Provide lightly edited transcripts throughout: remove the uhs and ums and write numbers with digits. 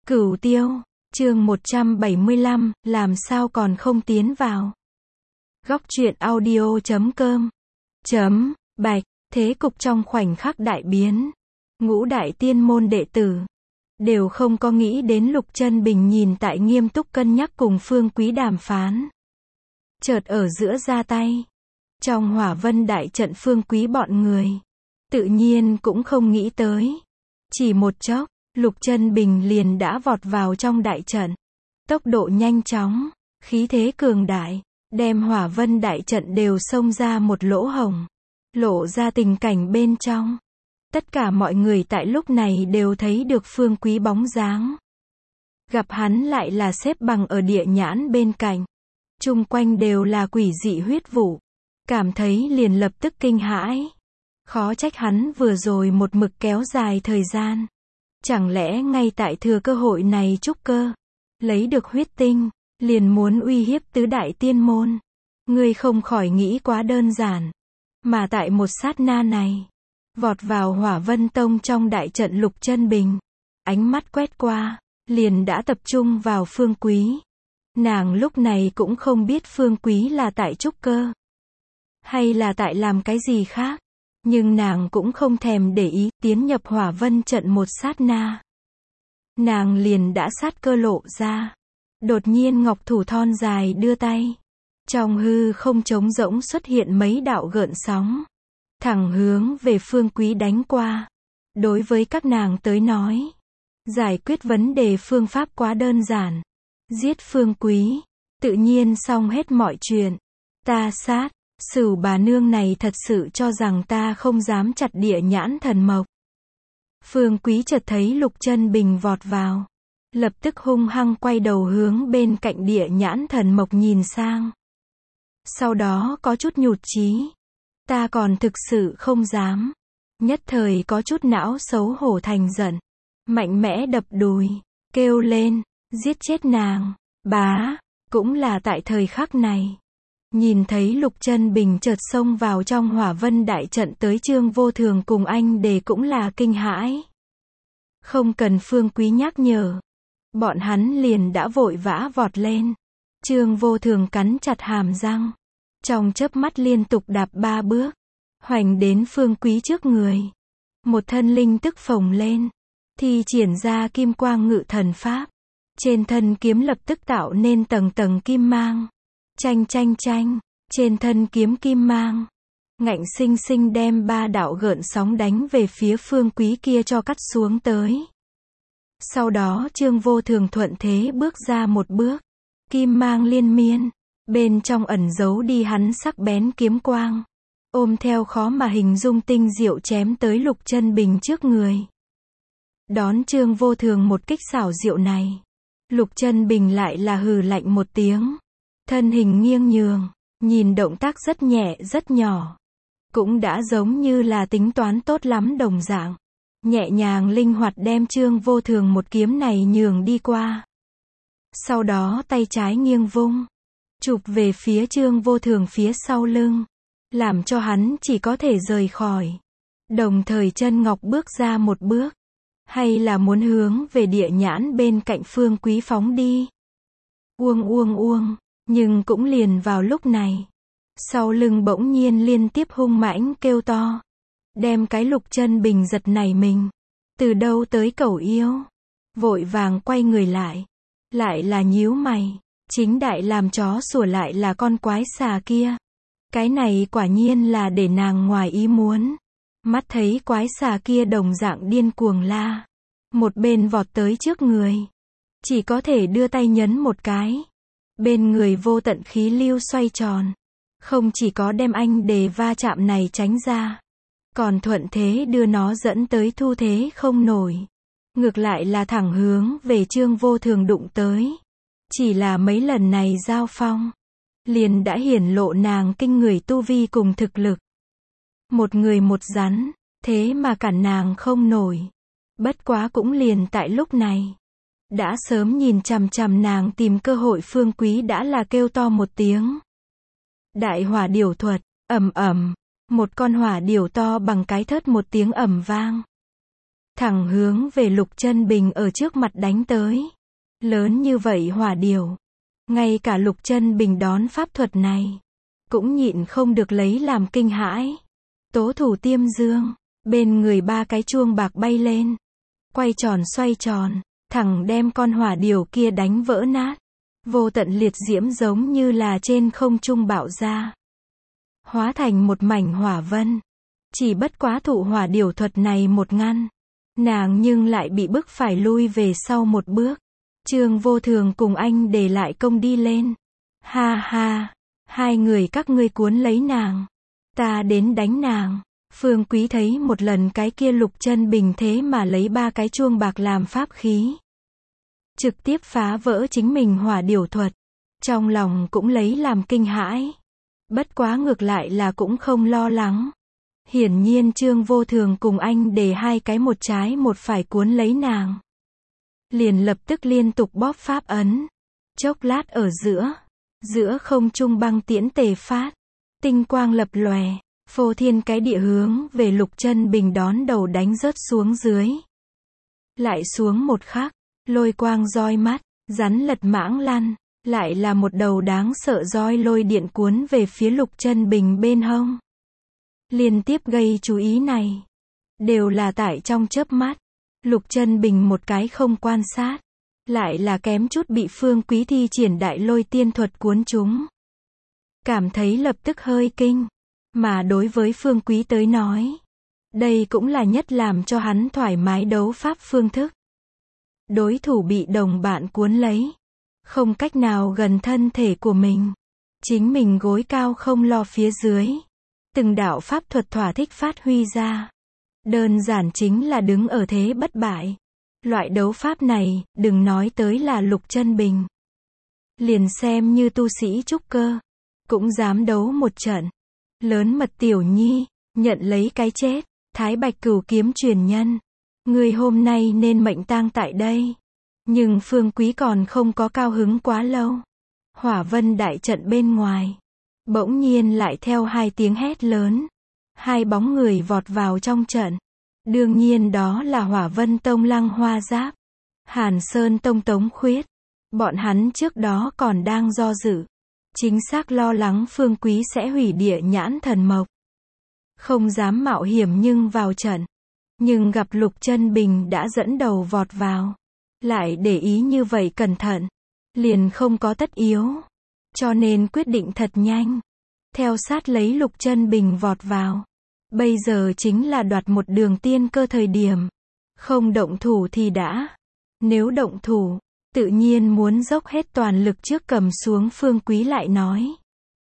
Cửu Tiêu, chương 175, làm sao còn không tiến vào. Góc truyện audio.com Bạch, thế cục trong khoảnh khắc đại biến. Ngũ đại tiên môn đệ tử đều không có nghĩ đến Lục Chân Bình nhìn tại nghiêm túc cân nhắc cùng Phương Quý đàm phán. Chợt ở giữa ra tay. Trong Hỏa Vân đại trận Phương Quý bọn người tự nhiên cũng không nghĩ tới. Chỉ một chốc, Lục Chân Bình liền đã vọt vào trong đại trận. Tốc độ nhanh chóng, khí thế cường đại, đem Hỏa Vân đại trận đều xông ra một lỗ hổng, lộ ra tình cảnh bên trong. Tất cả mọi người tại lúc này đều thấy được Phương Quý bóng dáng. Gặp hắn lại là xếp bằng ở địa nhãn bên cạnh. Chung quanh đều là quỷ dị huyết vụ. Cảm thấy liền lập tức kinh hãi. Khó trách hắn vừa rồi một mực kéo dài thời gian. Chẳng lẽ ngay tại thừa cơ hội này trúc cơ, lấy được huyết tinh, liền muốn uy hiếp tứ đại tiên môn. Ngươi không khỏi nghĩ quá đơn giản. Mà tại một sát na này, vọt vào Hỏa Vân Tông trong đại trận Lục Chân Bình. Ánh mắt quét qua, liền đã tập trung vào Phương Quý. Nàng lúc này cũng không biết Phương Quý là tại trúc cơ, hay là tại làm cái gì khác. Nhưng nàng cũng không thèm để ý, tiến nhập Hỏa Vân trận một sát na. Nàng liền đã sát cơ lộ ra. Đột nhiên ngọc thủ thon dài đưa tay. Trong hư không trống rỗng xuất hiện mấy đạo gợn sóng. Thẳng hướng về Phương Quý đánh qua. Đối với các nàng tới nói, giải quyết vấn đề phương pháp quá đơn giản. Giết Phương Quý, tự nhiên xong hết mọi chuyện. Ta sát. Sửu bà nương này thật sự cho rằng ta không dám chặt địa nhãn thần mộc. Phương Quý chợt thấy Lục Chân Bình vọt vào. Lập tức hung hăng quay đầu hướng bên cạnh địa nhãn thần mộc nhìn sang. Sau đó có chút nhụt chí. Ta còn thực sự không dám. Nhất thời có chút não xấu hổ thành giận. Mạnh mẽ đập đùi. Kêu lên. Giết chết nàng. Bá. Cũng là tại thời khắc này. Nhìn thấy Lục Chân Bình chợt xông vào trong Hỏa Vân đại trận tới Trương Vô Thường cùng anh Đề cũng là kinh hãi. Không cần Phương Quý nhắc nhở. Bọn hắn liền đã vội vã vọt lên. Trương Vô Thường cắn chặt hàm răng. Trong chớp mắt liên tục đạp 3 bước. Hoành đến Phương Quý trước người. Một thân linh tức phồng lên. Thi triển ra kim quang ngự thần pháp. Trên thân kiếm lập tức tạo nên tầng tầng kim mang. Chanh chanh chanh, trên thân kiếm kim mang. Ngạnh sinh sinh đem 3 đạo gợn sóng đánh về phía Phương Quý kia cho cắt xuống tới. Sau đó Trương Vô Thường thuận thế bước ra một bước. Kim mang liên miên. Bên trong ẩn giấu đi hắn sắc bén kiếm quang. Ôm theo khó mà hình dung tinh diệu chém tới Lục Chân Bình trước người. Đón Trương Vô Thường một kích xảo diệu này. Lục Chân Bình lại là hừ lạnh một tiếng. Thân hình nghiêng nhường, nhìn động tác rất nhẹ rất nhỏ. Cũng đã giống như là tính toán tốt lắm đồng dạng. Nhẹ nhàng linh hoạt đem Trương Vô Thường một kiếm này nhường đi qua. Sau đó tay trái nghiêng vung. Chụp về phía Trương Vô Thường phía sau lưng. Làm cho hắn chỉ có thể rời khỏi. Đồng thời chân ngọc bước ra một bước. Hay là muốn hướng về địa nhãn bên cạnh Phương Quý phóng đi. Uông uông uông. Nhưng cũng liền vào lúc này. Sau lưng bỗng nhiên liên tiếp hung mãnh kêu to. Đem cái Lục Chân Bình giật nảy mình. Từ đâu tới cẩu yêu. Vội vàng quay người lại. Lại là nhíu mày. Chính đại làm chó sủa lại là con quái xà kia. Cái này quả nhiên là để nàng ngoài ý muốn. Mắt thấy quái xà kia đồng dạng điên cuồng la. Một bên vọt tới trước người. Chỉ có thể đưa tay nhấn một cái. Bên người vô tận khí lưu xoay tròn. Không chỉ có đem anh Đề va chạm này tránh ra. Còn thuận thế đưa nó dẫn tới thu thế không nổi. Ngược lại là thẳng hướng về Trương Vô Thường đụng tới. Chỉ là mấy lần này giao phong. Liền đã hiển lộ nàng kinh người tu vi cùng thực lực. Một người một rắn. Thế mà cản nàng không nổi. Bất quá cũng liền tại lúc này. Đã sớm nhìn chằm chằm nàng tìm cơ hội Phương Quý đã là kêu to một tiếng. Đại hỏa điểu thuật, ầm ầm, một con hỏa điểu to bằng cái thớt một tiếng ầm vang. thẳng hướng về Lục Chân Bình ở trước mặt đánh tới. Lớn như vậy hỏa điểu, ngay cả Lục Chân Bình đón pháp thuật này, cũng nhịn không được lấy làm kinh hãi. Tố thủ tiêm dương, bên người ba cái chuông bạc bay lên, quay tròn xoay tròn, thẳng đem con hỏa điểu kia đánh vỡ nát. Vô tận liệt diễm giống như là trên không trung bạo ra, hóa thành một mảnh hỏa vân. Chỉ bất quá thụ hỏa điểu thuật này một ngăn, nàng nhưng lại bị bức phải lui về sau một bước. Trương Vô Thường cùng anh để lại công đi lên. Ha ha, hai người các ngươi cuốn lấy nàng, ta đến đánh nàng. Phương Quý thấy một lần cái kia Lục Chân Bình thế mà lấy ba cái chuông bạc làm pháp khí, trực tiếp phá vỡ chính mình hỏa điểu thuật. Trong lòng cũng lấy làm kinh hãi. Bất quá ngược lại là cũng không lo lắng. Hiển nhiên Trương Vô Thường cùng anh để hai cái một trái một phải cuốn lấy nàng, liền lập tức liên tục bóp pháp ấn. Chốc lát ở giữa không trung băng tiễn tề phát, tinh quang lập lòe, phô thiên cái địa hướng về Lục Chân Bình đón đầu đánh rớt xuống dưới. Lại xuống một khắc, lôi quang roi mắt, rắn lật mãng lăn, lại là một đầu đáng sợ roi lôi điện cuốn về phía Lục Chân Bình bên hông. Liên tiếp gây chú ý này, đều là tại trong chớp mắt. Lục Chân Bình một cái không quan sát, lại là kém chút bị Phương Quý thi triển đại lôi tiên thuật cuốn trúng. Cảm thấy lập tức hơi kinh, mà đối với Phương Quý tới nói, đây cũng là nhất làm cho hắn thoải mái đấu pháp phương thức. Đối thủ bị đồng bạn cuốn lấy, không cách nào gần thân thể của mình, chính mình gối cao không lo phía dưới, từng đạo pháp thuật thỏa thích phát huy ra. Đơn giản chính là đứng ở thế bất bại. Loại đấu pháp này, đừng nói tới là Lục Chân Bình, liền xem như tu sĩ trúc cơ, cũng dám đấu một trận. Lớn mật tiểu nhi, nhận lấy cái chết. Thái Bạch Cửu kiếm truyền nhân, người hôm nay nên mệnh tang tại đây. Nhưng Phương Quý còn không có cao hứng quá lâu. Hỏa vân đại trận bên ngoài, bỗng nhiên lại theo hai tiếng hét lớn, hai bóng người vọt vào trong trận. Đương nhiên đó là Hỏa Vân Tông Lăng Hoa Giáp, Hàn Sơn Tông Tống Khuyết. Bọn hắn trước đó còn đang do dự, chính xác lo lắng Phương Quý sẽ hủy Địa Nhãn Thần Mộc, không dám mạo hiểm nhưng vào trận. Nhưng gặp Lục Chân Bình đã dẫn đầu vọt vào, lại để ý như vậy cẩn thận, liền không có tất yếu, cho nên quyết định thật nhanh, theo sát lấy Lục Chân Bình vọt vào. Bây giờ chính là đoạt một đường tiên cơ thời điểm, không động thủ thì đã. Nếu động thủ, tự nhiên muốn dốc hết toàn lực trước cầm xuống Phương Quý lại nói.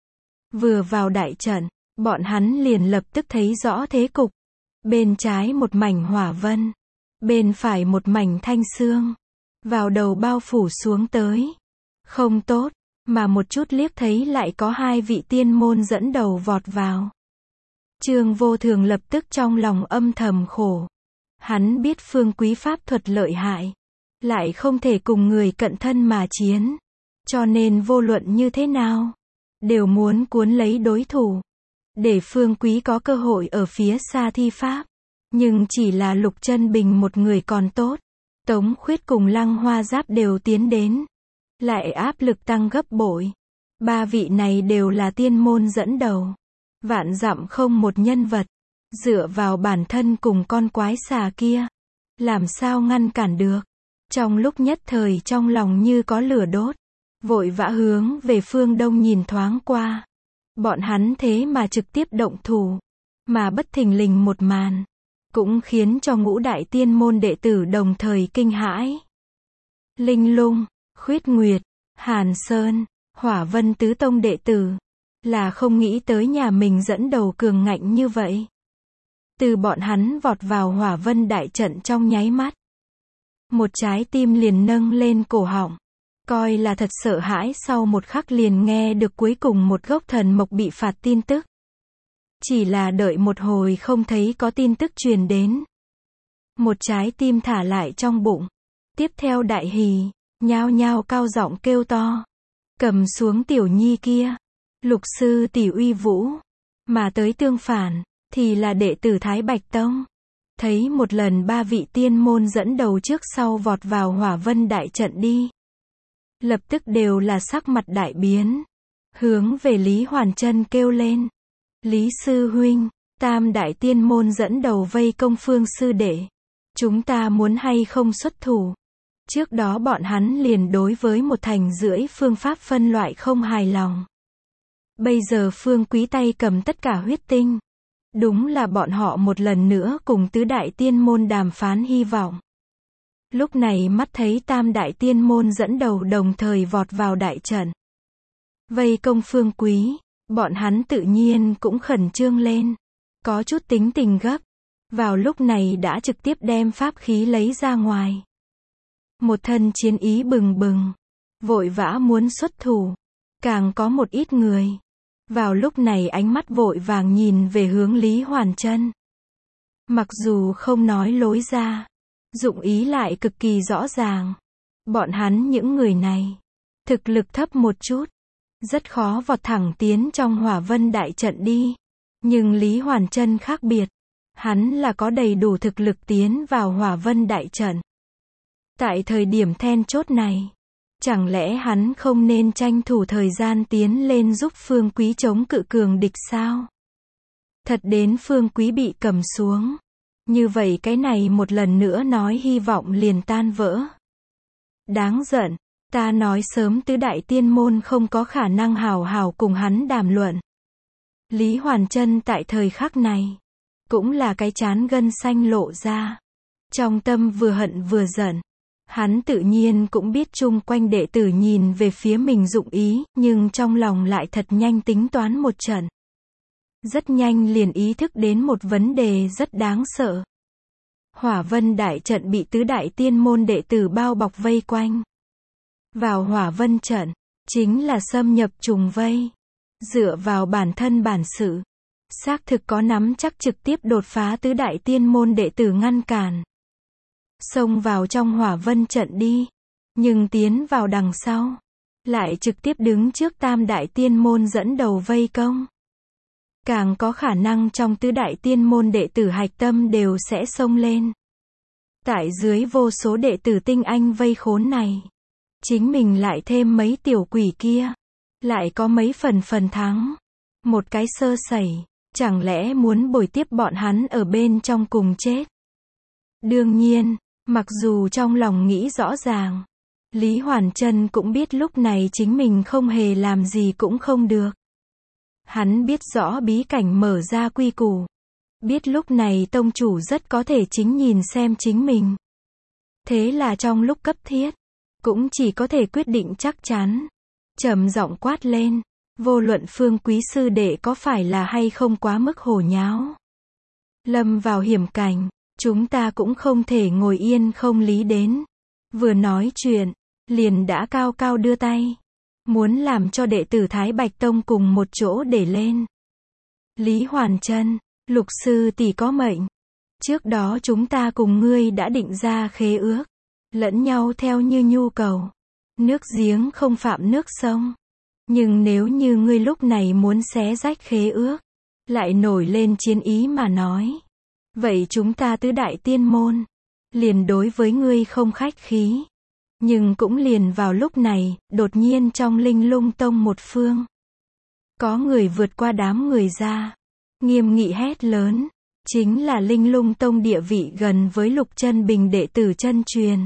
Vừa vào đại trận, bọn hắn liền lập tức thấy rõ thế cục. Bên trái một mảnh hỏa vân, bên phải một mảnh thanh xương, vào đầu bao phủ xuống tới. Không tốt, mà một chút liếc thấy lại có hai vị tiên môn dẫn đầu vọt vào. Trương Vô Thường lập tức trong lòng âm thầm khổ. Hắn biết Phương Quý pháp thuật lợi hại, lại không thể cùng người cận thân mà chiến, cho nên vô luận như thế nào, đều muốn cuốn lấy đối thủ, để Phương Quý có cơ hội ở phía xa thi pháp. Nhưng chỉ là Lục Chân Bình một người còn tốt, Tống Khuyết cùng Lăng Hoa Giáp đều tiến đến, lại áp lực tăng gấp bội. Ba vị này đều là tiên môn dẫn đầu, vạn dặm không một nhân vật, dựa vào bản thân cùng con quái xà kia, làm sao ngăn cản được. Trong lúc nhất thời trong lòng như có lửa đốt, vội vã hướng về phương đông nhìn thoáng qua. Bọn hắn thế mà trực tiếp động thủ, mà bất thình lình một màn, cũng khiến cho ngũ đại tiên môn đệ tử đồng thời kinh hãi. Linh Lung, Khuyết Nguyệt, Hàn Sơn, Hỏa Vân tứ tông đệ tử, là không nghĩ tới nhà mình dẫn đầu cường ngạnh như vậy. Từ bọn hắn vọt vào Hỏa Vân đại trận trong nháy mắt, một trái tim liền nâng lên cổ họng, coi là thật sợ hãi. Sau một khắc liền nghe được cuối cùng một gốc thần mộc bị phạt tin tức. Chỉ là đợi một hồi không thấy có tin tức truyền đến, một trái tim thả lại trong bụng. Tiếp theo đại hỉ, nhao nhao cao giọng kêu to, cầm xuống tiểu nhi kia. Lục sư tỷ uy vũ, mà tới tương phản thì là đệ tử Thái Bạch Tông. thấy một lần ba vị tiên môn dẫn đầu trước sau vọt vào Hỏa Vân đại trận đi. Lập tức đều là sắc mặt đại biến, hướng về Lý Hoàn Chân kêu lên. Lý sư huynh, tam đại tiên môn dẫn đầu vây công Phương sư đệ. Chúng ta muốn hay không xuất thủ? Trước đó bọn hắn liền đối với 1,5 thành phương pháp phân loại không hài lòng. Bây giờ Phương Quý tay cầm tất cả huyết tinh. Đúng là bọn họ một lần nữa cùng tứ đại tiên môn đàm phán hy vọng. Lúc này mắt thấy tam đại tiên môn dẫn đầu đồng thời vọt vào đại trận. Vây công Phương Quý, bọn hắn tự nhiên cũng khẩn trương lên. Có chút tính tình gấp. Vào lúc này đã trực tiếp đem pháp khí lấy ra ngoài. Một thân chiến ý bừng bừng. Vội vã muốn xuất thủ. Càng có một ít người. Vào lúc này ánh mắt vội vàng nhìn về hướng Lý Hoàn Chân. Mặc dù không nói lối ra. Dụng ý lại cực kỳ rõ ràng. Bọn hắn những người này. Thực lực thấp một chút. Rất khó vọt thẳng tiến trong Hỏa Vân đại trận đi. Nhưng Lý Hoàn Chân khác biệt. Hắn là có đầy đủ thực lực tiến vào Hỏa Vân đại trận. Tại thời điểm then chốt này. Chẳng lẽ hắn không nên tranh thủ thời gian tiến lên giúp Phương Quý chống cự cường địch sao? Thật đến Phương Quý bị cầm xuống. Như vậy cái này một lần nữa nói hy vọng liền tan vỡ. Đáng giận, ta nói sớm tứ đại tiên môn không có khả năng hào hào cùng hắn đàm luận. Lý Hoàn Chân tại thời khắc này, cũng là cái trán gân xanh lộ ra. Trong tâm vừa hận vừa giận. Hắn tự nhiên cũng biết chung quanh đệ tử nhìn về phía mình dụng ý, nhưng trong lòng lại thật nhanh tính toán một trận. Rất nhanh liền ý thức đến một vấn đề rất đáng sợ. Hỏa Vân đại trận bị tứ đại tiên môn đệ tử bao bọc vây quanh. Vào Hỏa Vân trận, chính là xâm nhập trùng vây. Dựa vào bản thân bản sự, xác thực có nắm chắc trực tiếp đột phá tứ đại tiên môn đệ tử ngăn cản. Xông vào trong Hỏa Vân trận đi. Nhưng tiến vào đằng sau. Lại trực tiếp đứng trước tam đại tiên môn dẫn đầu vây công. Càng có khả năng trong tứ đại tiên môn đệ tử hạch tâm đều sẽ xông lên. Tại dưới vô số đệ tử tinh anh vây khốn này. Chính mình lại thêm mấy tiểu quỷ kia. Lại có mấy phần thắng. Một cái sơ sẩy. Chẳng lẽ muốn bồi tiếp bọn hắn ở bên trong cùng chết? Đương nhiên. Mặc dù trong lòng nghĩ rõ ràng, Lý Hoàn Chân cũng biết lúc này chính mình không hề làm gì cũng không được. Hắn biết rõ bí cảnh mở ra quy củ. Biết lúc này tông chủ rất có thể chính nhìn xem chính mình. Thế là trong lúc cấp thiết, cũng chỉ có thể quyết định chắc chắn. Trầm giọng quát lên, vô luận Phương Quý sư đệ có phải là hay không quá mức hồ nháo. Lâm vào hiểm cảnh. Chúng ta cũng không thể ngồi yên không lý đến. Vừa nói chuyện, liền đã cao cao đưa tay. Muốn làm cho đệ tử Thái Bạch Tông cùng một chỗ để lên. Lý Hoàn Chân, Lục sư tỷ có mệnh. Trước đó chúng ta cùng ngươi đã định ra khế ước. Lẫn nhau theo như nhu cầu. Nước giếng không phạm nước sông. Nhưng nếu như ngươi lúc này muốn xé rách khế ước, lại nổi lên chiến ý mà nói. Vậy chúng ta tứ đại tiên môn, liền đối với ngươi không khách khí. Nhưng cũng liền vào lúc này, đột nhiên trong Linh Lung Tông một phương. Có người vượt qua đám người ra. Nghiêm nghị hét lớn. Chính là Linh Lung Tông địa vị gần với Lục Chân Bình đệ tử chân truyền.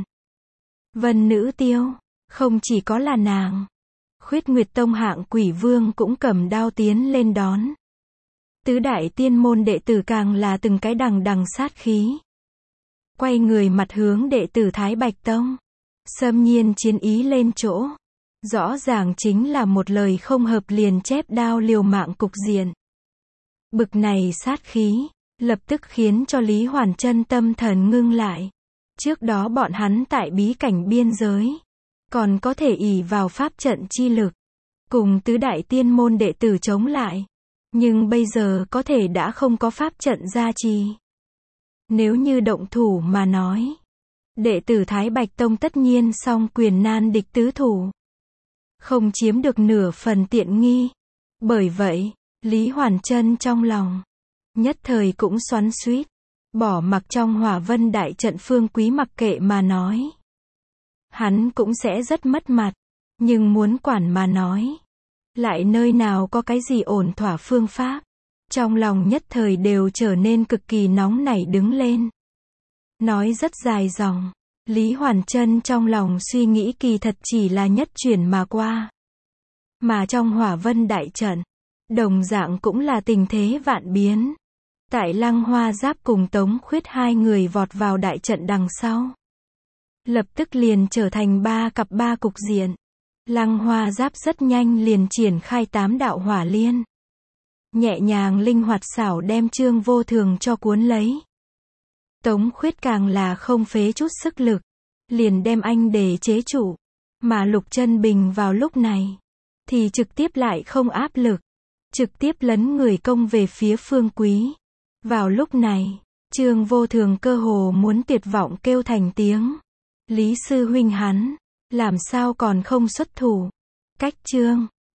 Vân Nữ Tiêu, không chỉ có là nàng. Khuyết Nguyệt Tông hạng quỷ vương cũng cầm đao tiến lên đón. Tứ đại tiên môn đệ tử càng là từng cái đằng đằng sát khí. Quay người mặt hướng đệ tử Thái Bạch Tông. Xâm nhiên chiến ý lên chỗ. Rõ ràng chính là một lời không hợp liền chép đao liều mạng cục diện. Bực này sát khí, lập tức khiến cho Lý Hoàn Chân tâm thần ngưng lại. Trước đó bọn hắn tại bí cảnh biên giới. Còn có thể ỷ vào pháp trận chi lực. Cùng tứ đại tiên môn đệ tử chống lại. Nhưng bây giờ có thể đã không có pháp trận gia trì. Nếu như động thủ mà nói. Đệ tử Thái Bạch Tông tất nhiên song quyền nan địch tứ thủ. Không chiếm được nửa phần tiện nghi. Bởi vậy, Lý Hoàn Chân trong lòng. Nhất thời cũng xoắn xuýt. Bỏ mặc trong Hỏa Vân đại trận Phương Quý mặc kệ mà nói. Hắn cũng sẽ rất mất mặt. Nhưng muốn quản mà nói. Lại nơi nào có cái gì ổn thỏa phương pháp. Trong lòng nhất thời đều trở nên cực kỳ nóng nảy đứng lên. Nói rất dài dòng. Lý Hoàn Trân trong lòng suy nghĩ kỳ thật chỉ là nhất chuyển mà qua. Mà trong Hỏa Vân đại trận, đồng dạng cũng là tình thế vạn biến. Tại Lăng Hoa Giáp cùng Tống Khuyết hai người vọt vào đại trận đằng sau. Lập tức liền trở thành ba cục diện. Lăng Hoa Giáp rất nhanh liền triển khai 8 đạo hỏa liên. Nhẹ nhàng linh hoạt xảo đem Trương Vô Thường cho cuốn lấy. Tống Khuyết càng là không phế chút sức lực. Liền đem anh để chế trụ. Mà Lục Chân Bình vào lúc này. Thì trực tiếp lại không áp lực. Trực tiếp lấn người công về phía Phương Quý. Vào lúc này, Trương Vô Thường cơ hồ muốn tuyệt vọng kêu thành tiếng. Lý sư huynh hắn, làm sao còn không xuất thủ? Cách Trương